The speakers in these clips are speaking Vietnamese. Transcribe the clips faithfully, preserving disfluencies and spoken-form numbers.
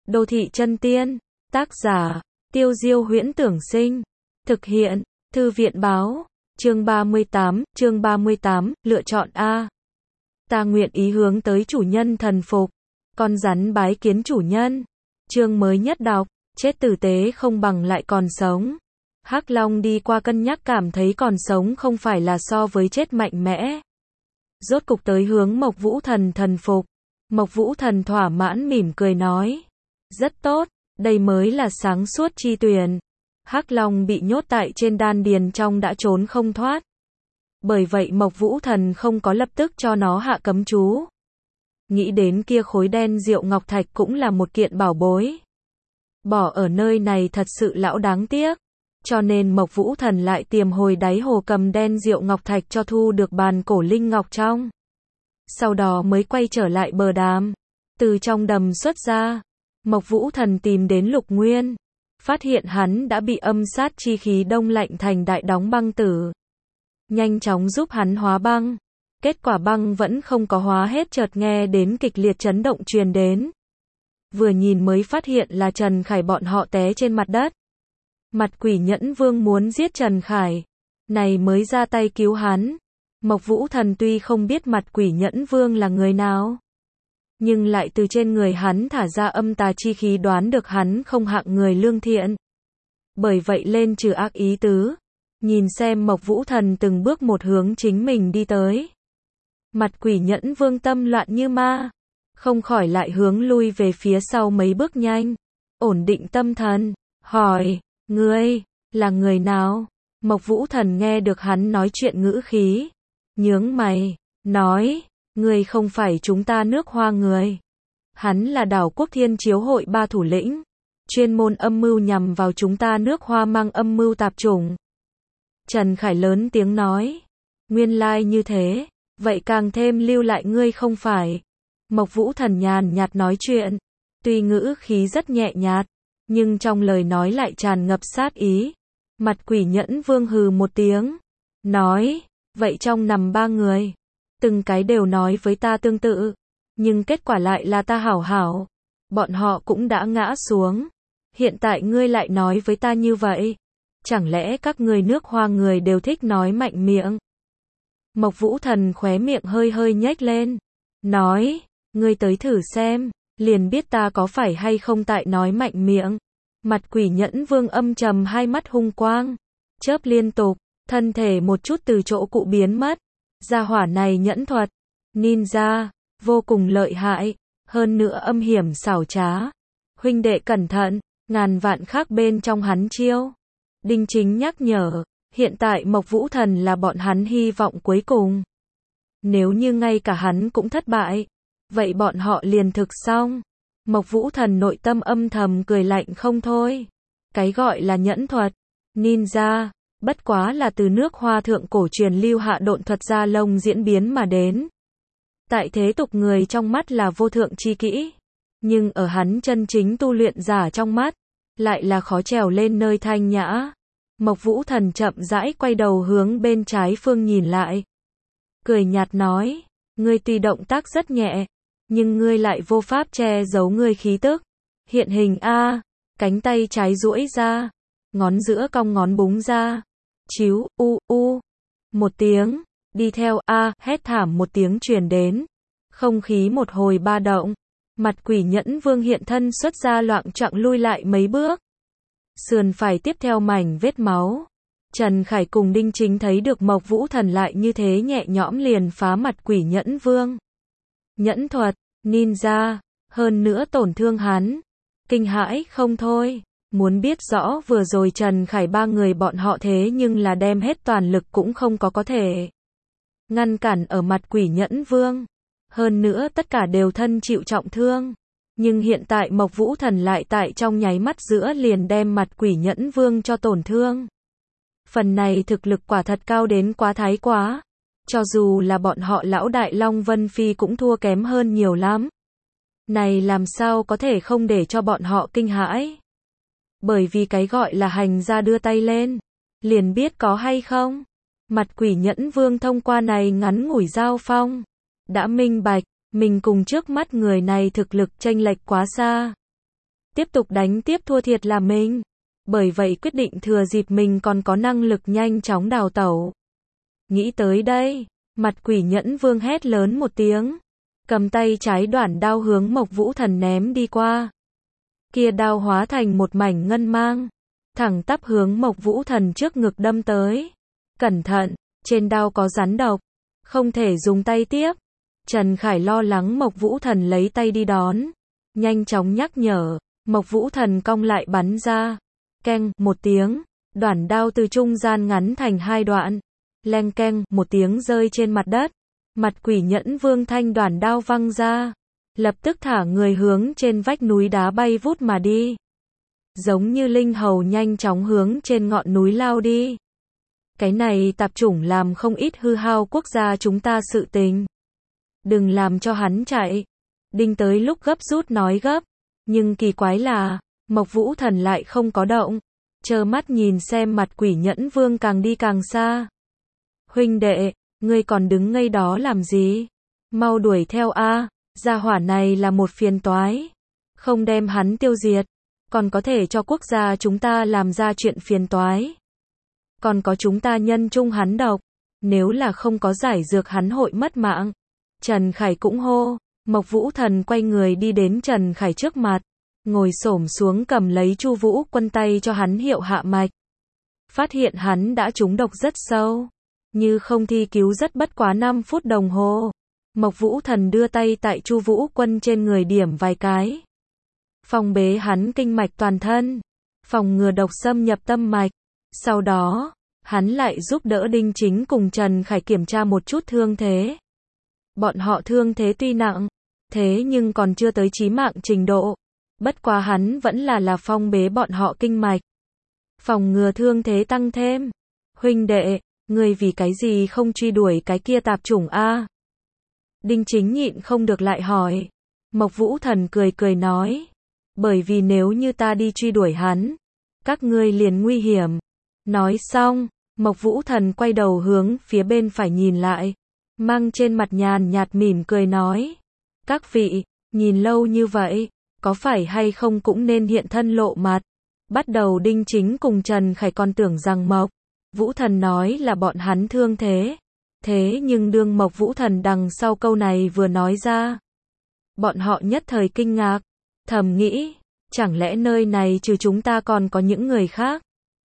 Đô thị chân tiên. Tác giả, Tiêu Diêu Huyễn Tưởng Sinh. Thực hiện, Thư viện Báo. Chương ba mươi tám, chương ba mươi tám, lựa chọn A. Ta nguyện ý hướng tới chủ nhân thần phục. Con rắn bái kiến chủ nhân. Chương mới nhất đọc, chết tử tế không bằng lại còn sống. Hắc Long đi qua cân nhắc cảm thấy còn sống không phải là so với chết mạnh mẽ. Rốt cục tới hướng Mộc Vũ Thần thần phục. Mộc Vũ Thần thỏa mãn mỉm cười nói. Rất tốt, đây mới là sáng suốt chi tuyền. Hắc Long bị nhốt tại trên đan điền trong đã trốn không thoát. Bởi vậy Mộc Vũ Thần không có lập tức cho nó hạ cấm chú. Nghĩ đến kia khối đen diệu ngọc thạch cũng là một kiện bảo bối. Bỏ ở nơi này thật sự lão đáng tiếc. Cho nên Mộc Vũ Thần lại tiềm hồi đáy hồ cầm đen diệu ngọc thạch cho thu được bàn cổ linh ngọc trong. Sau đó mới quay trở lại bờ đàm. Từ trong đầm xuất ra. Mộc Vũ Thần tìm đến Lục Nguyên. Phát hiện hắn đã bị âm sát chi khí đông lạnh thành đại đóng băng tử. Nhanh chóng giúp hắn hóa băng. Kết quả băng vẫn không có hóa hết, chợt nghe đến kịch liệt chấn động truyền đến. Vừa nhìn mới phát hiện là Trần Khải bọn họ té trên mặt đất. Mặt Quỷ Nhẫn Vương muốn giết Trần Khải. Này mới ra tay cứu hắn. Mộc Vũ Thần tuy không biết Mặt Quỷ Nhẫn Vương là người nào. Nhưng lại từ trên người hắn thả ra âm tà chi khí đoán được hắn không hạng người lương thiện. Bởi vậy lên trừ ác ý tứ. Nhìn xem Mộc Vũ Thần từng bước một hướng chính mình đi tới. Mặt Quỷ Nhẫn Vương tâm loạn như ma. Không khỏi lại hướng lui về phía sau mấy bước nhanh. Ổn định tâm thần. Hỏi, ngươi, là người nào? Mộc Vũ Thần nghe được hắn nói chuyện ngữ khí. Nhướng mày, nói, ngươi không phải chúng ta nước Hoa người. Hắn là Đảo Quốc Thiên Chiếu Hội ba thủ lĩnh. Chuyên môn âm mưu nhằm vào chúng ta nước Hoa, mang âm mưu tạp chủng. Trần Khải lớn tiếng nói. Nguyên lai như thế. Vậy càng thêm lưu lại ngươi không phải. Mộc Vũ Thần nhàn nhạt nói chuyện. Tuy ngữ khí rất nhẹ nhạt. Nhưng trong lời nói lại tràn ngập sát ý. Mặt Quỷ Nhẫn Vương hừ một tiếng. Nói. Vậy trong nằm ba người. Từng cái đều nói với ta tương tự. Nhưng kết quả lại là ta hảo hảo. Bọn họ cũng đã ngã xuống. Hiện tại ngươi lại nói với ta như vậy. Chẳng lẽ các ngươi nước Hoa người đều thích nói mạnh miệng? Mộc Vũ Thần khóe miệng hơi hơi nhếch lên. Nói, ngươi tới thử xem, liền biết ta có phải hay không tại nói mạnh miệng. Mặt Quỷ Nhẫn Vương âm trầm, hai mắt hung quang. Chớp liên tục, thân thể một chút từ chỗ cũ biến mất. Gia hỏa này nhẫn thuật, ninja, vô cùng lợi hại. Hơn nữa âm hiểm xảo trá. Huynh đệ cẩn thận, ngàn vạn khác bên trong hắn chiêu. Đinh Chính nhắc nhở. Hiện tại Mộc Vũ Thần là bọn hắn hy vọng cuối cùng. Nếu như ngay cả hắn cũng thất bại, vậy bọn họ liền thực xong. Mộc Vũ Thần nội tâm âm thầm cười lạnh không thôi. Cái gọi là nhẫn thuật, ninja, bất quá là từ nước Hoa thượng cổ truyền lưu hạ độn thuật gia lông diễn biến mà đến. Tại thế tục người trong mắt là vô thượng chi kỹ. Nhưng ở hắn chân chính tu luyện giả trong mắt, lại là khó trèo lên nơi thanh nhã. Mộc Vũ Thần chậm rãi quay đầu hướng bên trái phương nhìn lại. Cười nhạt nói, ngươi tuy động tác rất nhẹ, nhưng ngươi lại vô pháp che giấu ngươi khí tức. Hiện hình A, cánh tay trái duỗi ra, ngón giữa cong ngón búng ra. Chíu, u, u. Một tiếng, đi theo A, hét thảm một tiếng truyền đến. Không khí một hồi ba động. Mặt Quỷ Nhẫn Vương hiện thân xuất ra, loạng choạng lui lại mấy bước. Sườn phải tiếp theo mảnh vết máu. Trần Khải cùng Đinh Chính thấy được Mộc Vũ Thần lại như thế nhẹ nhõm liền phá Mặt Quỷ Nhẫn Vương. Nhẫn thuật, ninja, hơn nữa tổn thương hắn. Kinh hãi không thôi. Muốn biết rõ vừa rồi Trần Khải ba người bọn họ thế nhưng là đem hết toàn lực cũng không có có thể ngăn cản ở Mặt Quỷ Nhẫn Vương. Hơn nữa tất cả đều thân chịu trọng thương. Nhưng hiện tại Mộc Vũ Thần lại tại trong nháy mắt giữa liền đem Mặt Quỷ Nhẫn Vương cho tổn thương. Phần này thực lực quả thật cao đến quá thái quá. Cho dù là bọn họ lão đại Long Vân Phi cũng thua kém hơn nhiều lắm. Này làm sao có thể không để cho bọn họ kinh hãi. Bởi vì cái gọi là hành ra đưa tay lên. Liền biết có hay không. Mặt Quỷ Nhẫn Vương thông qua này ngắn ngủi giao phong. Đã minh bạch. Mình cùng trước mắt người này thực lực chênh lệch quá xa. tiếp tục đánh tiếp thua thiệt là mình. Bởi vậy quyết định thừa dịp mình còn có năng lực nhanh chóng đào tẩu. Nghĩ tới đây, mặt Quỷ Nhẫn Vương hét lớn một tiếng, cầm tay trái đoản đao hướng Mộc Vũ Thần ném đi qua. Kia đao hóa thành một mảnh ngân mang, thẳng tắp hướng Mộc Vũ Thần trước ngực đâm tới. Cẩn thận, trên đao có rắn độc, không thể dùng tay tiếp. Trần Khải lo lắng Mộc Vũ Thần lấy tay đi đón, nhanh chóng nhắc nhở. Mộc Vũ Thần cong lại bắn ra. Keng, một tiếng, đoản đao từ trung gian ngắn thành hai đoạn. Leng keng, một tiếng rơi trên mặt đất. Mặt Quỷ Nhẫn Vương thanh đoản đao văng ra, lập tức thả người hướng trên vách núi đá bay vút mà đi. Giống như linh hầu nhanh chóng hướng trên ngọn núi lao đi. Cái này tạp chủng làm không ít hư hao quốc gia chúng ta sự tình. Đừng làm cho hắn chạy. Đinh tới lúc gấp rút nói gấp. Nhưng kỳ quái là, Mộc Vũ Thần lại không có động. Trơ mắt nhìn xem mặt Quỷ Nhẫn Vương càng đi càng xa. Huynh đệ, ngươi còn đứng ngây đó làm gì? Mau đuổi theo a, gia hỏa này là một phiền toái. Không đem hắn tiêu diệt, còn có thể cho quốc gia chúng ta làm ra chuyện phiền toái. Còn có chúng ta nhân chung hắn độc, nếu là không có giải dược hắn hội mất mạng. Trần Khải cũng hô. Mộc Vũ Thần quay người đi đến Trần Khải trước mặt, ngồi xổm xuống cầm lấy Chu Vũ Quân tay cho hắn hiệu hạ mạch. Phát hiện hắn đã trúng độc rất sâu, như không thi cứu rất bất quá năm phút đồng hồ. Mộc Vũ Thần đưa tay tại Chu Vũ Quân trên người điểm vài cái, phòng bế hắn kinh mạch toàn thân, phòng ngừa độc xâm nhập tâm mạch. Sau đó, hắn lại giúp đỡ Đinh Chính cùng Trần Khải kiểm tra một chút thương thế. Bọn họ thương thế tuy nặng, thế nhưng còn chưa tới chí mạng trình độ. Bất quá hắn vẫn là là phong bế bọn họ kinh mạch, phòng ngừa thương thế tăng thêm. Huynh đệ, ngươi vì cái gì không truy đuổi cái kia tạp chủng a? Đinh Chính nhịn không được lại hỏi. Mộc Vũ Thần cười cười nói, bởi vì nếu như ta đi truy đuổi hắn, các ngươi liền nguy hiểm. Nói xong, Mộc Vũ Thần quay đầu hướng phía bên phải nhìn lại, mang trên mặt nhàn nhạt mỉm cười nói, các vị, nhìn lâu như vậy, có phải hay không cũng nên hiện thân lộ mặt. Bắt đầu Đinh Chính cùng Trần Khải còn tưởng rằng Mộc Vũ Thần nói là bọn hắn thương thế. Thế nhưng đương Mộc Vũ Thần đằng sau câu này vừa nói ra, bọn họ nhất thời kinh ngạc, thầm nghĩ, chẳng lẽ nơi này trừ chúng ta còn có những người khác?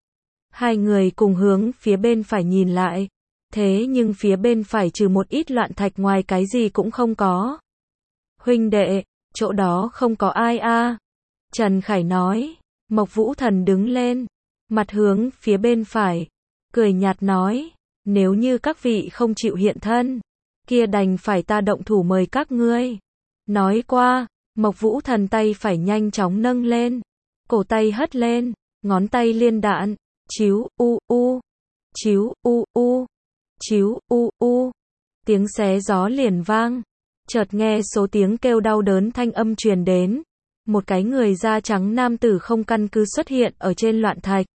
Hai người cùng hướng phía bên phải nhìn lại, thế nhưng phía bên phải trừ một ít loạn thạch ngoài cái gì cũng không có. Huynh đệ, chỗ đó không có ai a. Trần Khải nói. Mộc Vũ Thần đứng lên, mặt hướng phía bên phải, cười nhạt nói, nếu như các vị không chịu hiện thân, kia đành phải ta động thủ mời các ngươi. Nói qua, Mộc Vũ Thần tay phải nhanh chóng nâng lên, cổ tay hất lên, ngón tay liên đạn, chíu u u, chíu u u, chíu u u, tiếng xé gió liền vang. Chợt nghe số tiếng kêu đau đớn thanh âm truyền đến, một cái người da trắng nam tử không căn cứ xuất hiện ở trên loạn thạch.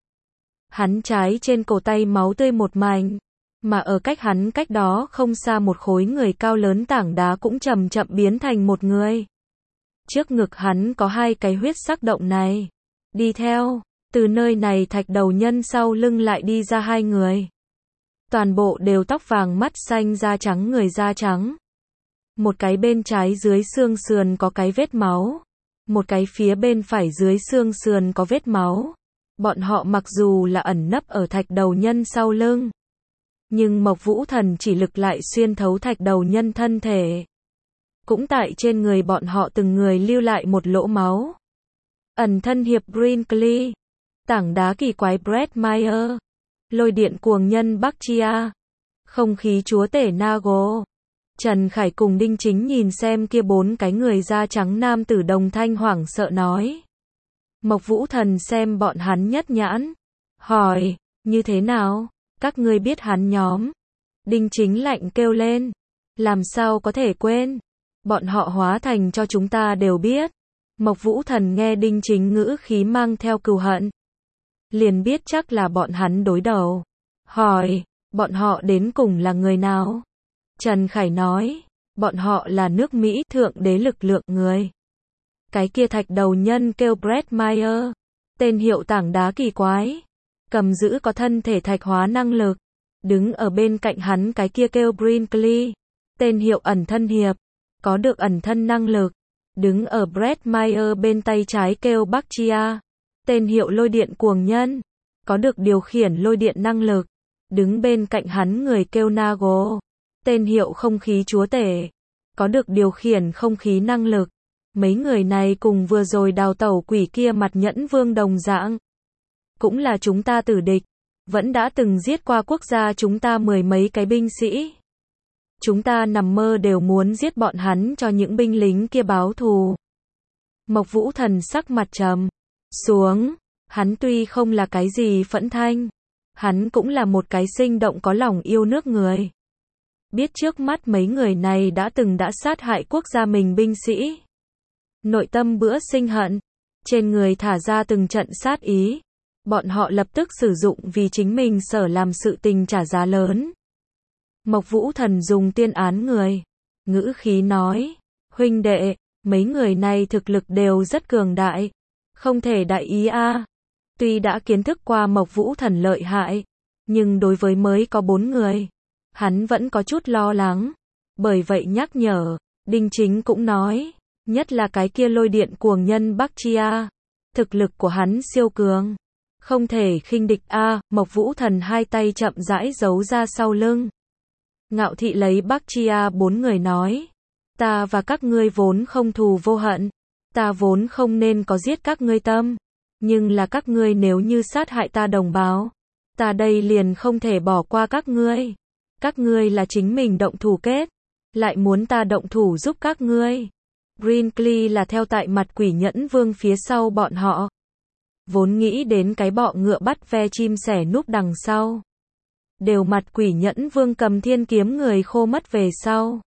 Hắn trái trên cổ tay máu tươi một mảnh, mà ở cách hắn cách đó không xa một khối người cao lớn tảng đá cũng chậm chậm biến thành một người. Trước ngực hắn có hai cái huyết sắc động này. Đi theo, từ nơi này thạch đầu nhân sau lưng lại đi ra hai người. Toàn bộ đều tóc vàng mắt xanh da trắng người da trắng. Một cái bên trái dưới xương sườn có cái vết máu, một cái phía bên phải dưới xương sườn có vết máu. Bọn họ mặc dù là ẩn nấp ở thạch đầu nhân sau lưng, nhưng Mộc Vũ Thần chỉ lực lại xuyên thấu thạch đầu nhân thân thể. Cũng tại trên người bọn họ từng người lưu lại một lỗ máu. Ẩn thân hiệp Brinkley, tảng đá kỳ quái Brett Meyer, lôi điện cuồng nhân Bắc Chia, không khí chúa tể Nago. Trần Khải cùng Đinh Chính nhìn xem kia bốn cái người da trắng nam tử đồng thanh hoảng sợ nói. Mộc Vũ Thần xem bọn hắn nhất nhãn, hỏi, như thế nào, các ngươi biết hắn nhóm? Đinh Chính lạnh kêu lên, làm sao có thể quên, bọn họ hóa thành cho chúng ta đều biết. Mộc Vũ Thần nghe Đinh Chính ngữ khí mang theo cừu hận, liền biết chắc là bọn hắn đối đầu. Hỏi, bọn họ đến cùng là người nào? Trần Khải nói, bọn họ là nước Mỹ thượng đế lực lượng người. Cái kia thạch đầu nhân kêu Brett Meyer. Tên hiệu tảng đá kỳ quái. Cầm giữ có thân thể thạch hóa năng lực. Đứng ở bên cạnh hắn cái kia kêu Brinkley. Tên hiệu ẩn thân hiệp. Có được ẩn thân năng lực. Đứng ở Brett Meyer bên tay trái kêu Bakchia. Tên hiệu lôi điện cuồng nhân. Có được điều khiển lôi điện năng lực. Đứng bên cạnh hắn người kêu Nago. Tên hiệu không khí chúa tể. Có được điều khiển không khí năng lực. Mấy người này cùng vừa rồi đào tẩu quỷ kia mặt nhẫn vương đồng dạng. Cũng là chúng ta tử địch. Vẫn đã từng giết qua quốc gia chúng ta mười mấy cái binh sĩ. Chúng ta nằm mơ đều muốn giết bọn hắn cho những binh lính kia báo thù. Mộc Vũ Thần sắc mặt trầm xuống. Hắn tuy không là cái gì phẫn thanh. Hắn cũng là một cái sinh động có lòng yêu nước người. Biết trước mắt mấy người này đã từng đã sát hại quốc gia mình binh sĩ. Nội tâm bữa sinh hận. Trên người thả ra từng trận sát ý. Bọn họ lập tức sử dụng vì chính mình sở làm sự tình trả giá lớn. Mộc Vũ Thần dùng tiên án người. Ngữ khí nói. Huynh đệ, mấy người này thực lực đều rất cường đại. Không thể đại ý a. Tuy đã kiến thức qua Mộc Vũ Thần lợi hại. Nhưng đối với mới có bốn người. Hắn vẫn có chút lo lắng. Bởi vậy nhắc nhở. Đinh Chính cũng nói. Nhất là cái kia lôi điện cuồng nhân Bakchia. Thực lực của hắn siêu cường. Không thể khinh địch a. Mộc Vũ Thần hai tay chậm rãi giấu ra sau lưng. Ngạo thị lấy Bakchia bốn người nói. Ta và các ngươi vốn không thù vô hận. Ta vốn không nên có giết các ngươi tâm. Nhưng là các ngươi nếu như sát hại ta đồng bào. Ta đây liền không thể bỏ qua các ngươi. Các ngươi là chính mình động thủ kết. Lại muốn ta động thủ giúp các ngươi. Brinkley là theo tại mặt quỷ nhẫn vương phía sau bọn họ. Vốn nghĩ đến cái bọ ngựa bắt ve chim sẻ núp đằng sau. Đều mặt quỷ nhẫn vương cầm thiên kiếm người khô mất về sau.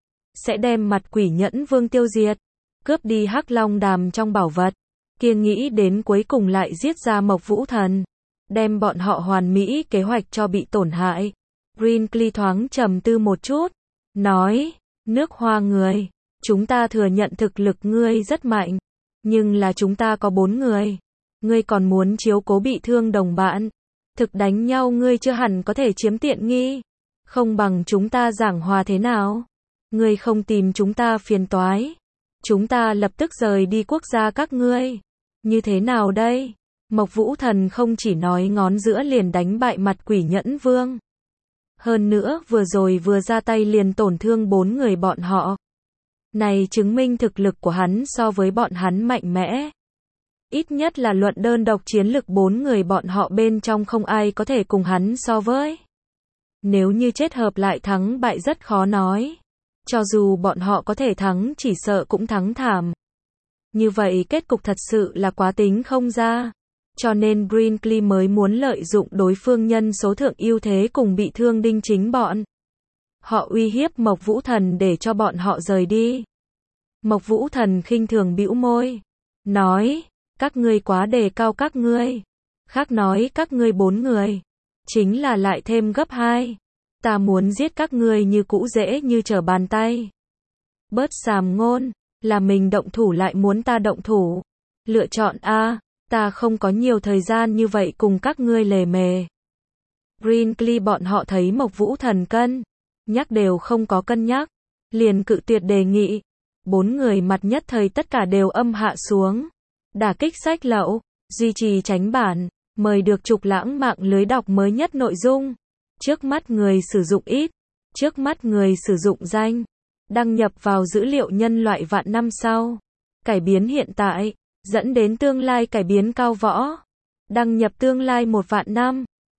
Sẽ đem mặt quỷ nhẫn vương tiêu diệt. Cướp đi hắc long đàm trong bảo vật. Kia nghĩ đến cuối cùng lại giết ra Mộc Vũ Thần. Đem bọn họ hoàn mỹ kế hoạch cho bị tổn hại. Brinkley thoáng trầm tư một chút. Nói, nước hoa người. Chúng ta thừa nhận thực lực ngươi rất mạnh. Nhưng là chúng ta có bốn người. Ngươi còn muốn chiếu cố bị thương đồng bạn. Thực đánh nhau ngươi chưa hẳn có thể chiếm tiện nghi. Không bằng chúng ta giảng hòa thế nào. Ngươi không tìm chúng ta phiền toái. Chúng ta lập tức rời đi quốc gia các ngươi. Như thế nào đây? Mộc Vũ Thần không chỉ nói ngón giữa liền đánh bại mặt quỷ nhẫn vương. Hơn nữa vừa rồi vừa ra tay liền tổn thương bốn người bọn họ. Này chứng minh thực lực của hắn so với bọn hắn mạnh mẽ. Ít nhất là luận đơn độc chiến lực bốn người bọn họ bên trong không ai có thể cùng hắn so với. Nếu như chết hợp lại thắng bại rất khó nói. Cho dù bọn họ có thể thắng chỉ sợ cũng thắng thảm. Như vậy kết cục thật sự là quá tính không ra. Cho nên Brinkley mới muốn lợi dụng đối phương nhân số thượng ưu thế cùng bị thương Đinh Chính bọn. Họ uy hiếp Mộc Vũ Thần để cho bọn họ rời đi. Mộc Vũ Thần khinh thường bĩu môi. Nói, các ngươi quá đề cao các ngươi. Khác nói các ngươi bốn người. Chính là lại thêm gấp hai. Ta muốn giết các ngươi như cũ dễ như trở bàn tay. Bớt xàm ngôn, là mình động thủ lại muốn ta động thủ. Lựa chọn A, ta không có nhiều thời gian như vậy cùng các ngươi lề mề. Brinkley bọn họ thấy Mộc Vũ Thần cân nhắc đều không có cân nhắc. Liền cự tuyệt đề nghị. Bốn người mặt nhất thời tất cả đều âm hạ xuống. Đả kích sách lậu, duy trì tránh bản, mời được trục lãng mạng lưới đọc mới nhất nội dung. Trước mắt người sử dụng ít, trước mắt người sử dụng danh. Đăng nhập vào dữ liệu nhân loại vạn năm sau. Cải biến hiện tại, dẫn đến tương lai cải biến cao võ. Đăng nhập tương lai một vạn năm.